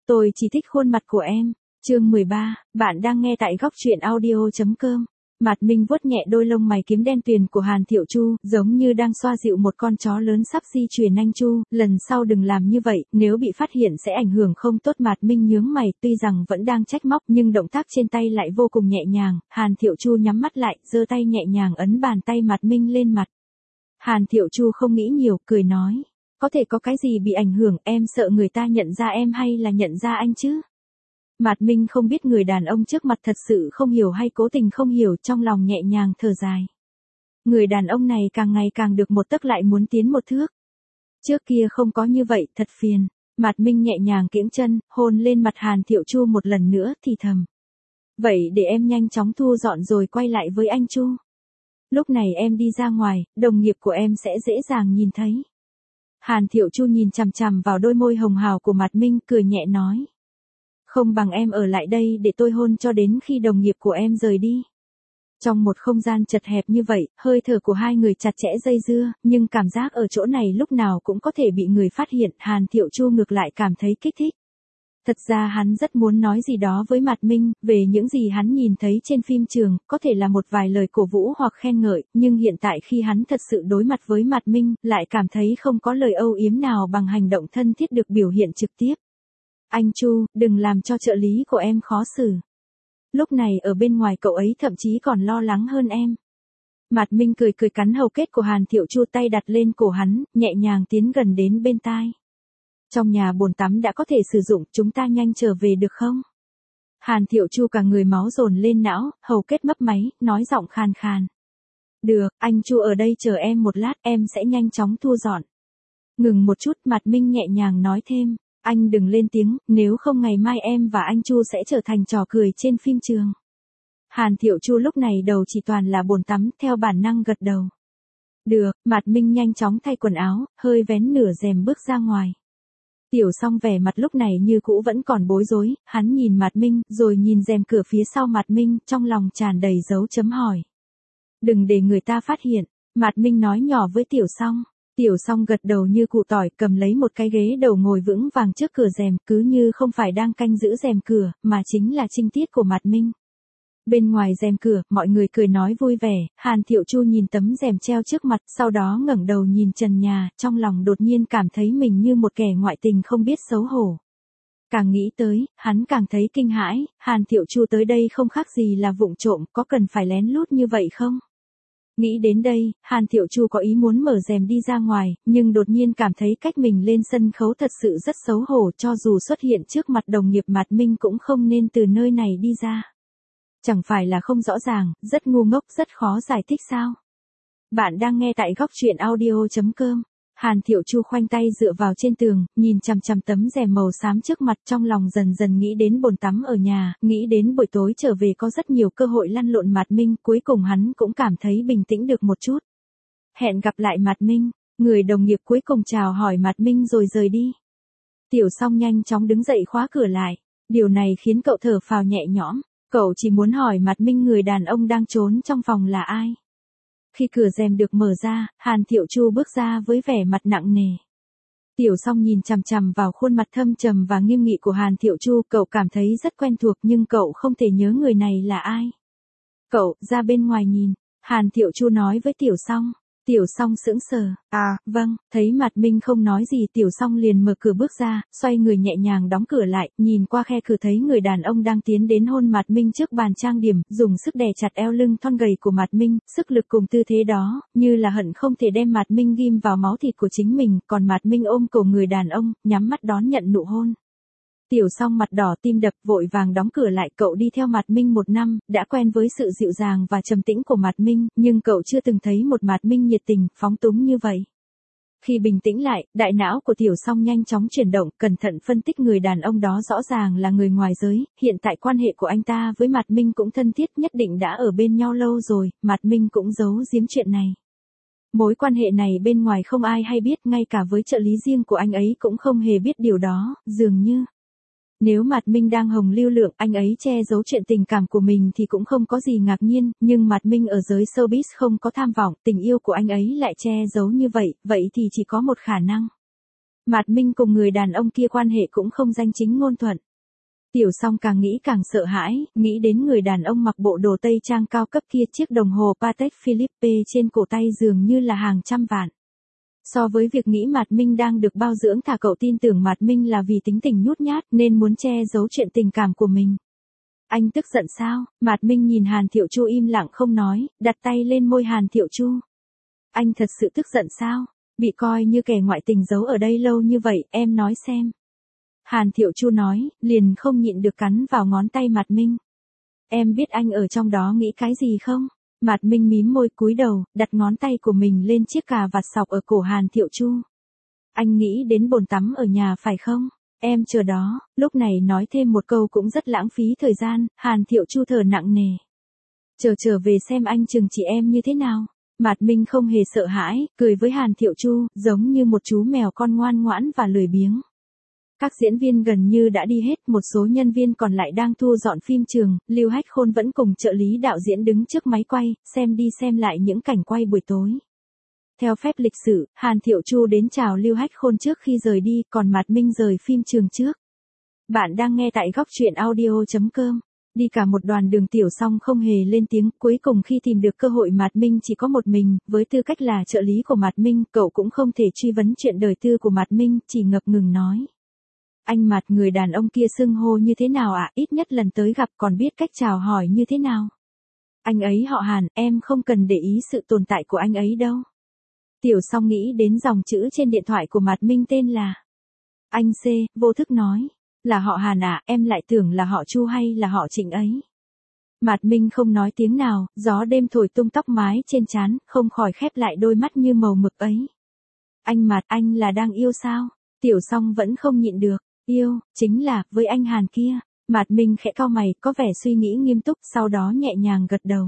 Tôi chỉ thích khuôn mặt của em. Chương 13, bạn đang nghe tại góc truyện audio.com. Mạt Minh vuốt nhẹ đôi lông mày kiếm đen tuyền của Hàn Thiệu Chu, giống như đang xoa dịu một con chó lớn sắp di truyền anh Chu, lần sau đừng làm như vậy, nếu bị phát hiện sẽ ảnh hưởng không tốt. Mạt Minh nhướng mày, tuy rằng vẫn đang trách móc nhưng động tác trên tay lại vô cùng nhẹ nhàng. Hàn Thiệu Chu nhắm mắt lại, giơ tay nhẹ nhàng ấn bàn tay Mạt Minh lên mặt. Hàn Thiệu Chu không nghĩ nhiều, cười nói, có thể có cái gì bị ảnh hưởng, em sợ người ta nhận ra em hay là nhận ra anh chứ? Mạt Minh không biết người đàn ông trước mặt thật sự không hiểu hay cố tình không hiểu, trong lòng nhẹ nhàng thở dài. Người đàn ông này càng ngày càng được một tấc lại muốn tiến một thước. Trước kia không có như vậy, thật phiền. Mạt Minh nhẹ nhàng kiễng chân, hôn lên mặt Hàn Thiệu Chu một lần nữa, thì thầm. Vậy để em nhanh chóng thu dọn rồi quay lại với anh Chu. Lúc này em đi ra ngoài, đồng nghiệp của em sẽ dễ dàng nhìn thấy. Hàn Thiệu Chu nhìn chằm chằm vào đôi môi hồng hào của Mạt Minh, cười nhẹ nói. Không bằng em ở lại đây để tôi hôn cho đến khi đồng nghiệp của em rời đi. Trong một không gian chật hẹp như vậy, hơi thở của hai người chặt chẽ dây dưa, nhưng cảm giác ở chỗ này lúc nào cũng có thể bị người phát hiện. Hàn Thiệu Chu ngược lại cảm thấy kích thích. Thật ra hắn rất muốn nói gì đó với Mạt Minh, về những gì hắn nhìn thấy trên phim trường, có thể là một vài lời cổ vũ hoặc khen ngợi, nhưng hiện tại khi hắn thật sự đối mặt với Mạt Minh, lại cảm thấy không có lời âu yếm nào bằng hành động thân thiết được biểu hiện trực tiếp. Anh Chu, đừng làm cho trợ lý của em khó xử. Lúc này ở bên ngoài cậu ấy thậm chí còn lo lắng hơn em. Mạt Minh cười cười cắn hầu kết của Hàn Thiệu Chu, tay đặt lên cổ hắn, nhẹ nhàng tiến gần đến bên tai. Trong nhà bồn tắm đã có thể sử dụng, chúng ta nhanh trở về được không? Hàn Thiệu Chu cả người máu dồn lên não, hầu kết mấp máy, nói giọng khàn khàn. Được, anh Chu ở đây chờ em một lát, em sẽ nhanh chóng thu dọn. Ngừng một chút, Mạt Minh nhẹ nhàng nói thêm. Anh đừng lên tiếng, nếu không ngày mai em và anh Chu sẽ trở thành trò cười trên phim trường. Hàn Thiệu Chu lúc này đầu chỉ toàn là bồn tắm, theo bản năng gật đầu. Được, Mạt Minh nhanh chóng thay quần áo, hơi vén nửa rèm bước ra ngoài. Tiểu Song vẻ mặt lúc này như cũ vẫn còn bối rối, hắn nhìn Mạt Minh, rồi nhìn rèm cửa phía sau Mạt Minh, trong lòng tràn đầy dấu chấm hỏi. Đừng để người ta phát hiện, Mạt Minh nói nhỏ với Tiểu Song. Tiểu Song gật đầu như cụ tỏi, cầm lấy một cái ghế đầu ngồi vững vàng trước cửa rèm, cứ như không phải đang canh giữ rèm cửa, mà chính là trinh tiết của Mạt Minh. Bên ngoài rèm cửa, mọi người cười nói vui vẻ, Hàn Thiệu Chu nhìn tấm rèm treo trước mặt, sau đó ngẩng đầu nhìn trần nhà, trong lòng đột nhiên cảm thấy mình như một kẻ ngoại tình không biết xấu hổ. Càng nghĩ tới, hắn càng thấy kinh hãi, Hàn Thiệu Chu tới đây không khác gì là vụng trộm, có cần phải lén lút như vậy không? Nghĩ đến đây, Hàn Thiệu Chu có ý muốn mở rèm đi ra ngoài, nhưng đột nhiên cảm thấy cách mình lên sân khấu thật sự rất xấu hổ, cho dù xuất hiện trước mặt đồng nghiệp Mạt Minh cũng không nên từ nơi này đi ra. Chẳng phải là không rõ ràng, rất ngu ngốc, rất khó giải thích sao? Bạn đang nghe tại góc truyện audio.com. Hàn Thiệu Chu khoanh tay dựa vào trên tường, nhìn chằm chằm tấm rèm màu xám trước mặt, trong lòng dần dần nghĩ đến bồn tắm ở nhà, nghĩ đến buổi tối trở về có rất nhiều cơ hội lăn lộn Mạt Minh, cuối cùng hắn cũng cảm thấy bình tĩnh được một chút. Hẹn gặp lại Mạt Minh, người đồng nghiệp cuối cùng chào hỏi Mạt Minh rồi rời đi. Tiểu Song nhanh chóng đứng dậy khóa cửa lại, điều này khiến cậu thở phào nhẹ nhõm, cậu chỉ muốn hỏi Mạt Minh người đàn ông đang trốn trong phòng là ai. Khi cửa rèm được mở ra, Hàn Thiệu Chu bước ra với vẻ mặt nặng nề. Tiểu Song nhìn chằm chằm vào khuôn mặt thâm trầm và nghiêm nghị của Hàn Thiệu Chu, cậu cảm thấy rất quen thuộc nhưng cậu không thể nhớ người này là ai. Cậu, ra bên ngoài nhìn, Hàn Thiệu Chu nói với Tiểu Song. Tiểu Song sững sờ, vâng, thấy Mạt Minh không nói gì, Tiểu Song liền mở cửa bước ra, xoay người nhẹ nhàng đóng cửa lại, nhìn qua khe cửa thấy người đàn ông đang tiến đến hôn Mạt Minh trước bàn trang điểm, dùng sức đè chặt eo lưng thon gầy của Mạt Minh, sức lực cùng tư thế đó, như là hận không thể đem Mạt Minh ghim vào máu thịt của chính mình, còn Mạt Minh ôm cổ người đàn ông, nhắm mắt đón nhận nụ hôn. Tiểu Song mặt đỏ tim đập, vội vàng đóng cửa lại. Cậu đi theo Mạt Minh 1 năm, đã quen với sự dịu dàng và trầm tĩnh của Mạt Minh, nhưng cậu chưa từng thấy một Mạt Minh nhiệt tình, phóng túng như vậy. Khi bình tĩnh lại, đại não của Tiểu Song nhanh chóng chuyển động, cẩn thận phân tích người đàn ông đó rõ ràng là người ngoài giới, hiện tại quan hệ của anh ta với Mạt Minh cũng thân thiết, nhất định đã ở bên nhau lâu rồi, Mạt Minh cũng giấu giếm chuyện này. Mối quan hệ này bên ngoài không ai hay biết, ngay cả với trợ lý riêng của anh ấy cũng không hề biết điều đó, dường như. Nếu Mạt Minh đang hồng lưu lượng, anh ấy che giấu chuyện tình cảm của mình thì cũng không có gì ngạc nhiên, nhưng Mạt Minh ở giới showbiz không có tham vọng, tình yêu của anh ấy lại che giấu như vậy, vậy thì chỉ có một khả năng. Mạt Minh cùng người đàn ông kia quan hệ cũng không danh chính ngôn thuận. Tiểu Song càng nghĩ càng sợ hãi, nghĩ đến người đàn ông mặc bộ đồ tây trang cao cấp kia, chiếc đồng hồ Patek Philippe trên cổ tay dường như là hàng trăm vạn. So với việc nghĩ Mạt Minh đang được bao dưỡng, thà cậu tin tưởng Mạt Minh là vì tính tình nhút nhát nên muốn che giấu chuyện tình cảm của mình. Anh tức giận sao? Mạt Minh nhìn Hàn Thiệu Chu im lặng không nói, đặt tay lên môi Hàn Thiệu Chu. Anh thật sự tức giận sao? Bị coi như kẻ ngoại tình giấu ở đây lâu như vậy, em nói xem. Hàn Thiệu Chu nói, liền không nhịn được cắn vào ngón tay Mạt Minh. Em biết anh ở trong đó nghĩ cái gì không? Mạt Minh mím môi cúi đầu, đặt ngón tay của mình lên chiếc cà vạt sọc ở cổ Hàn Thiệu Chu. Anh nghĩ đến bồn tắm ở nhà phải không? Em chờ đó, lúc này nói thêm một câu cũng rất lãng phí thời gian, Hàn Thiệu Chu thở nặng nề. Trở về xem anh trừng trị em như thế nào. Mạt Minh không hề sợ hãi, cười với Hàn Thiệu Chu, giống như một chú mèo con ngoan ngoãn và lười biếng. Các diễn viên gần như đã đi hết, một số nhân viên còn lại đang thu dọn phim trường, Lưu Hách Khôn vẫn cùng trợ lý đạo diễn đứng trước máy quay, xem đi xem lại những cảnh quay buổi tối. Theo phép lịch sử, Hàn Thiệu Chu đến chào Lưu Hách Khôn trước khi rời đi, còn Mạt Minh rời phim trường trước. Bạn đang nghe tại góc truyện audio.com. Đi cả một đoạn đường Tiểu Song không hề lên tiếng, cuối cùng khi tìm được cơ hội Mạt Minh chỉ có một mình, với tư cách là trợ lý của Mạt Minh, cậu cũng không thể truy vấn chuyện đời tư của Mạt Minh, chỉ ngập ngừng nói. Anh Mạt, người đàn ông kia xưng hô như thế nào ạ? Ít nhất lần tới gặp còn biết cách chào hỏi như thế nào? Anh ấy họ Hàn, em không cần để ý sự tồn tại của anh ấy đâu. Tiểu Song nghĩ đến dòng chữ trên điện thoại của Mạt Minh tên là anh C, vô thức nói. Là họ Hàn à, em lại tưởng là họ Chu hay là họ Trịnh ấy. Mạt Minh không nói tiếng nào, gió đêm thổi tung tóc mái trên trán, không khỏi khép lại đôi mắt như màu mực ấy. Anh Mạt, anh là đang yêu sao? Tiểu Song vẫn không nhịn được. Yêu, chính là, với anh Hàn kia. Mạt Minh khẽ cau mày, có vẻ suy nghĩ nghiêm túc, sau đó nhẹ nhàng gật đầu.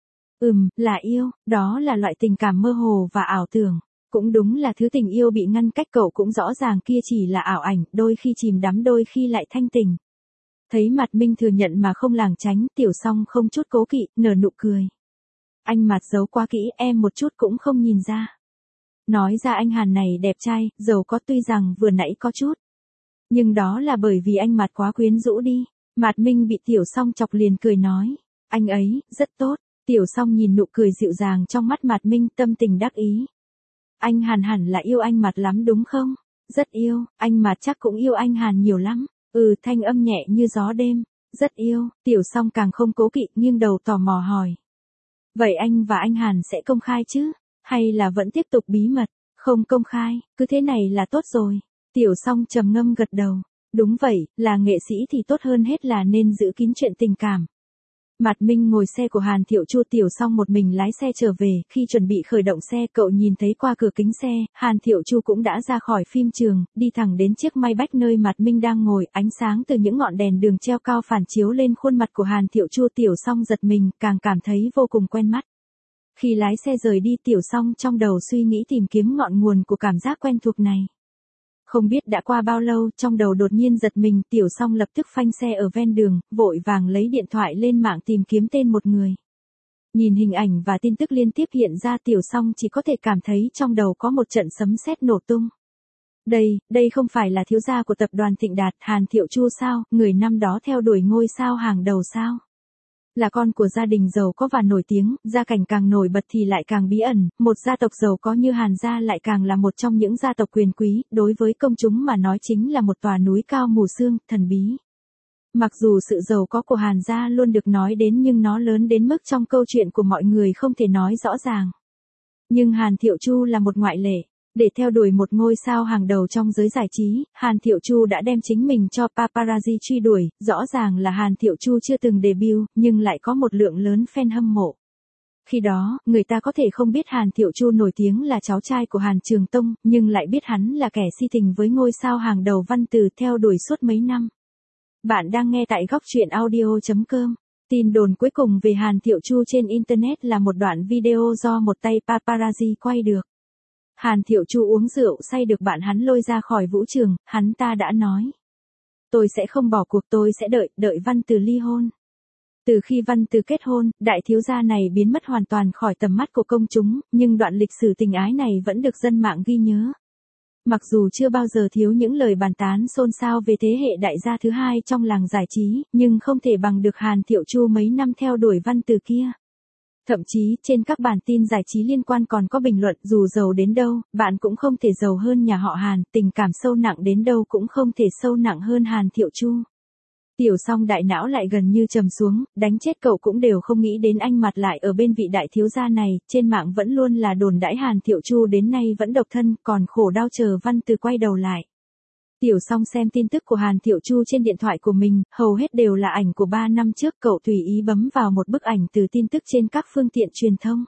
Là yêu, đó là loại tình cảm mơ hồ và ảo tưởng. Cũng đúng là thứ tình yêu bị ngăn cách, cậu cũng rõ ràng kia chỉ là ảo ảnh, đôi khi chìm đắm đôi khi lại thanh tình. Thấy Mạt Minh thừa nhận mà không lảng tránh, Tiểu Song không chút cố kỵ, nở nụ cười. Anh Mạt giấu quá kỹ, em một chút cũng không nhìn ra. Nói ra anh Hàn này đẹp trai, giàu có, tuy rằng vừa nãy có chút. Nhưng đó là bởi vì anh Mạt quá quyến rũ đi. Mạt Minh bị Tiểu Song chọc liền cười nói. Anh ấy, rất tốt. Tiểu Song nhìn nụ cười dịu dàng trong mắt Mạt Minh, tâm tình đắc ý. Anh Hàn hẳn là yêu anh Mạt lắm đúng không? Rất yêu, anh Mạt chắc cũng yêu anh Hàn nhiều lắm. Thanh âm nhẹ như gió đêm. Rất yêu, Tiểu Song càng không cố kỵ, nghiêng đầu tò mò hỏi. Vậy anh và anh Hàn sẽ công khai chứ? Hay là vẫn tiếp tục bí mật? Không công khai, cứ thế này là tốt rồi. Tiểu Song trầm ngâm gật đầu. Đúng vậy, là nghệ sĩ thì tốt hơn hết là nên giữ kín chuyện tình cảm. Mạt Minh ngồi xe của Hàn Thiệu Chu, Tiểu Song một mình lái xe trở về, khi chuẩn bị khởi động xe, cậu nhìn thấy qua cửa kính xe, Hàn Thiệu Chu cũng đã ra khỏi phim trường, đi thẳng đến chiếc Maybach nơi Mạt Minh đang ngồi, ánh sáng từ những ngọn đèn đường treo cao phản chiếu lên khuôn mặt của Hàn Thiệu Chu, Tiểu Song giật mình, càng cảm thấy vô cùng quen mắt. Khi lái xe rời đi, Tiểu Song trong đầu suy nghĩ tìm kiếm ngọn nguồn của cảm giác quen thuộc này. Không biết đã qua bao lâu, trong đầu đột nhiên giật mình, Tiểu Song lập tức phanh xe ở ven đường, vội vàng lấy điện thoại lên mạng tìm kiếm tên một người. Nhìn hình ảnh và tin tức liên tiếp hiện ra, Tiểu Song chỉ có thể cảm thấy trong đầu có một trận sấm sét nổ tung. Đây không phải là thiếu gia của tập đoàn Thịnh Đạt, Hàn Thiệu Chu sao, người năm đó theo đuổi ngôi sao hàng đầu sao? Là con của gia đình giàu có và nổi tiếng, gia cảnh càng nổi bật thì lại càng bí ẩn, một gia tộc giàu có như Hàn gia lại càng là một trong những gia tộc quyền quý, đối với công chúng mà nói chính là một tòa núi cao mù sương, thần bí. Mặc dù sự giàu có của Hàn gia luôn được nói đến nhưng nó lớn đến mức trong câu chuyện của mọi người không thể nói rõ ràng. Nhưng Hàn Thiệu Chu là một ngoại lệ. Để theo đuổi một ngôi sao hàng đầu trong giới giải trí, Hàn Thiệu Chu đã đem chính mình cho paparazzi truy đuổi, rõ ràng là Hàn Thiệu Chu chưa từng debut, nhưng lại có một lượng lớn fan hâm mộ. Khi đó, người ta có thể không biết Hàn Thiệu Chu nổi tiếng là cháu trai của Hàn Trường Tông, nhưng lại biết hắn là kẻ si tình với ngôi sao hàng đầu Văn Từ theo đuổi suốt mấy năm. Bạn đang nghe tại góc truyện audio.com. Tin đồn cuối cùng về Hàn Thiệu Chu trên Internet là một đoạn video do một tay paparazzi quay được. Hàn Thiệu Chu uống rượu say được bạn hắn lôi ra khỏi vũ trường, hắn ta đã nói. Tôi sẽ không bỏ cuộc, tôi sẽ đợi Văn Từ ly hôn. Từ khi Văn Từ kết hôn, đại thiếu gia này biến mất hoàn toàn khỏi tầm mắt của công chúng, nhưng đoạn lịch sử tình ái này vẫn được dân mạng ghi nhớ. Mặc dù chưa bao giờ thiếu những lời bàn tán xôn xao về thế hệ đại gia thứ hai trong làng giải trí, nhưng không thể bằng được Hàn Thiệu Chu mấy năm theo đuổi văn từ kia. Thậm chí, trên các bản tin giải trí liên quan còn có bình luận dù giàu đến đâu, bạn cũng không thể giàu hơn nhà họ Hàn, tình cảm sâu nặng đến đâu cũng không thể sâu nặng hơn Hàn Thiệu Chu. Tiểu Song đại não lại gần như trầm xuống, đánh chết cậu cũng đều không nghĩ đến anh mặt lại ở bên vị đại thiếu gia này, trên mạng vẫn luôn là đồn đãi Hàn Thiệu Chu đến nay vẫn độc thân, còn khổ đau chờ văn từ quay đầu lại. Tiểu Song xem tin tức của Hàn Thiệu Chu trên điện thoại của mình, hầu hết đều là ảnh của 3 năm trước, cậu tùy ý bấm vào một bức ảnh từ tin tức trên các phương tiện truyền thông.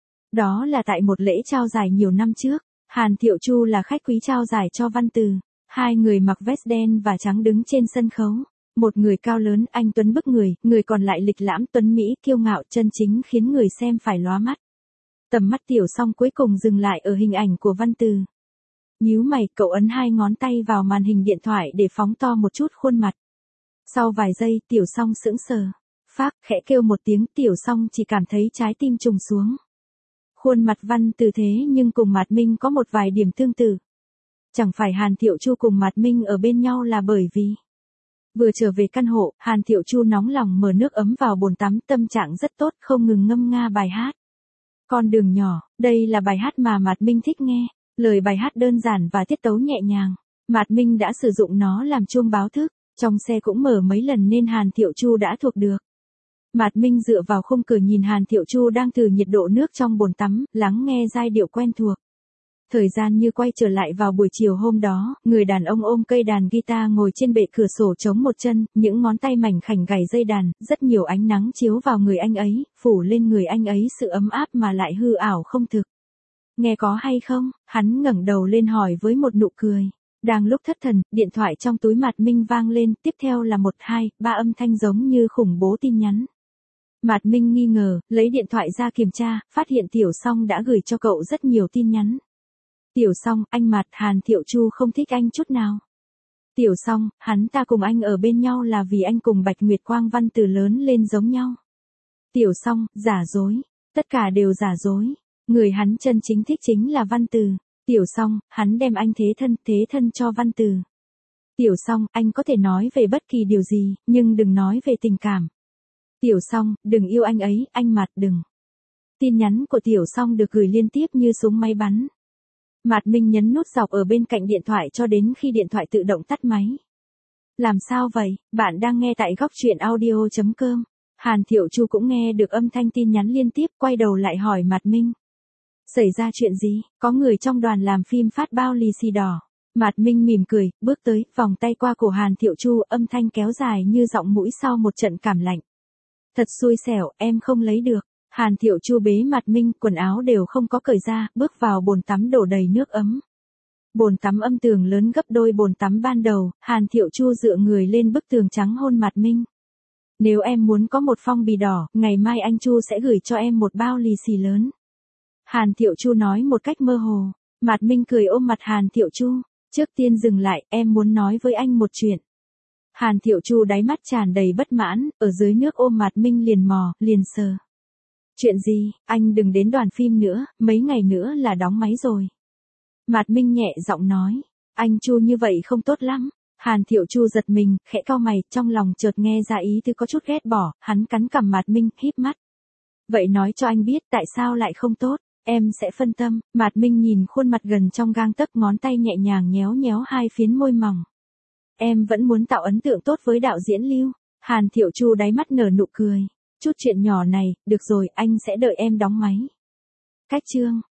Đó là tại một lễ trao giải nhiều năm trước, Hàn Thiệu Chu là khách quý trao giải cho văn từ. Hai người mặc vest đen và trắng đứng trên sân khấu. Một người cao lớn, anh tuấn bức người còn lại lịch lãm tuấn mỹ, kiêu ngạo, chân chính khiến người xem phải lóa mắt. Tầm mắt Tiểu Song cuối cùng dừng lại ở hình ảnh của văn từ. Nhíu mày, cậu ấn 2 ngón tay vào màn hình điện thoại để phóng to một chút khuôn mặt. Sau vài giây, Tiểu Song sững sờ. Phác, khẽ kêu một tiếng, Tiểu Song chỉ cảm thấy trái tim trùng xuống. Khuôn mặt văn từ thế nhưng cùng Mạt Minh có một vài điểm tương tự. Chẳng phải Hàn Thiệu Chu cùng Mạt Minh ở bên nhau là bởi vì... Vừa trở về căn hộ, Hàn Thiệu Chu nóng lòng mở nước ấm vào bồn tắm, tâm trạng rất tốt, không ngừng ngâm nga bài hát. Con đường nhỏ, đây là bài hát mà Mạt Minh thích nghe. Lời bài hát đơn giản và tiết tấu nhẹ nhàng. Mạt Minh đã sử dụng nó làm chuông báo thức, trong xe cũng mở mấy lần nên Hàn Thiệu Chu đã thuộc được. Mạt Minh dựa vào khung cửa nhìn Hàn Thiệu Chu đang thử nhiệt độ nước trong bồn tắm, lắng nghe giai điệu quen thuộc. Thời gian như quay trở lại vào buổi chiều hôm đó, người đàn ông ôm cây đàn guitar ngồi trên bệ cửa sổ chống một chân, những ngón tay mảnh khảnh gảy dây đàn, rất nhiều ánh nắng chiếu vào người anh ấy, phủ lên người anh ấy sự ấm áp mà lại hư ảo không thực. Nghe có hay không? Hắn ngẩng đầu lên hỏi với một nụ cười. Đang lúc thất thần, điện thoại trong túi Mạt Minh vang lên, tiếp theo là 1, 2, 3 âm thanh giống như khủng bố tin nhắn. Mạt Minh nghi ngờ, lấy điện thoại ra kiểm tra, phát hiện Tiểu Song đã gửi cho cậu rất nhiều tin nhắn. Tiểu Song, anh Mạt, Hàn Thiệu Chu không thích anh chút nào. Tiểu Song, hắn ta cùng anh ở bên nhau là vì anh cùng Bạch Nguyệt Quang văn từ lớn lên giống nhau. Tiểu Song, giả dối. Tất cả đều giả dối. Người hắn chân chính thích chính là văn từ. Tiểu Song, hắn đem anh thế thân cho văn từ. Tiểu Song, anh có thể nói về bất kỳ điều gì, nhưng đừng nói về tình cảm. Tiểu Song, đừng yêu anh ấy, anh Mạt đừng. Tin nhắn của Tiểu Song được gửi liên tiếp như súng máy bắn. Mạt Minh nhấn nút dọc ở bên cạnh điện thoại cho đến khi điện thoại tự động tắt máy. Làm sao vậy? Bạn đang nghe tại góc truyện audio.com. Hàn Thiệu Chu cũng nghe được âm thanh tin nhắn liên tiếp, quay đầu lại hỏi Mạt Minh. Xảy ra chuyện gì? Có người trong đoàn làm phim phát bao lì xì đỏ. Mạt Minh mỉm cười, bước tới, vòng tay qua cổ Hàn Thiệu Chu, âm thanh kéo dài như giọng mũi sau một trận cảm lạnh. Thật xui xẻo, em không lấy được. Hàn Thiệu Chu bế Mạt Minh, quần áo đều không có cởi ra, bước vào bồn tắm đổ đầy nước ấm. Bồn tắm âm tường lớn gấp đôi bồn tắm ban đầu, Hàn Thiệu Chu dựa người lên bức tường trắng hôn Mạt Minh. Nếu em muốn có một phong bì đỏ, ngày mai anh Chu sẽ gửi cho em một bao lì xì lớn. Hàn Thiệu Chu nói một cách mơ hồ. Mạt Minh cười ôm mặt Hàn Thiệu Chu. Trước tiên dừng lại, em muốn nói với anh một chuyện. Hàn Thiệu Chu đáy mắt tràn đầy bất mãn, ở dưới nước ôm Mạt Minh liền mò, liền sờ. Chuyện gì, anh đừng đến đoàn phim nữa, mấy ngày nữa là đóng máy rồi. Mạt Minh nhẹ giọng nói, anh Chu như vậy không tốt lắm. Hàn Thiệu Chu giật mình, khẽ cau mày, trong lòng chợt nghe ra ý tứ có chút ghét bỏ, hắn cắn cằm Mạt Minh, híp mắt. Vậy nói cho anh biết tại sao lại không tốt, em sẽ phân tâm. Mạt Minh nhìn khuôn mặt gần trong gang tấc, ngón tay nhẹ nhàng nhéo nhéo hai phiến môi mỏng. Em vẫn muốn tạo ấn tượng tốt với đạo diễn Lưu. Hàn Thiệu Chu đáy mắt nở nụ cười. Chút chuyện nhỏ này, được rồi, anh sẽ đợi em đóng máy. Cách chương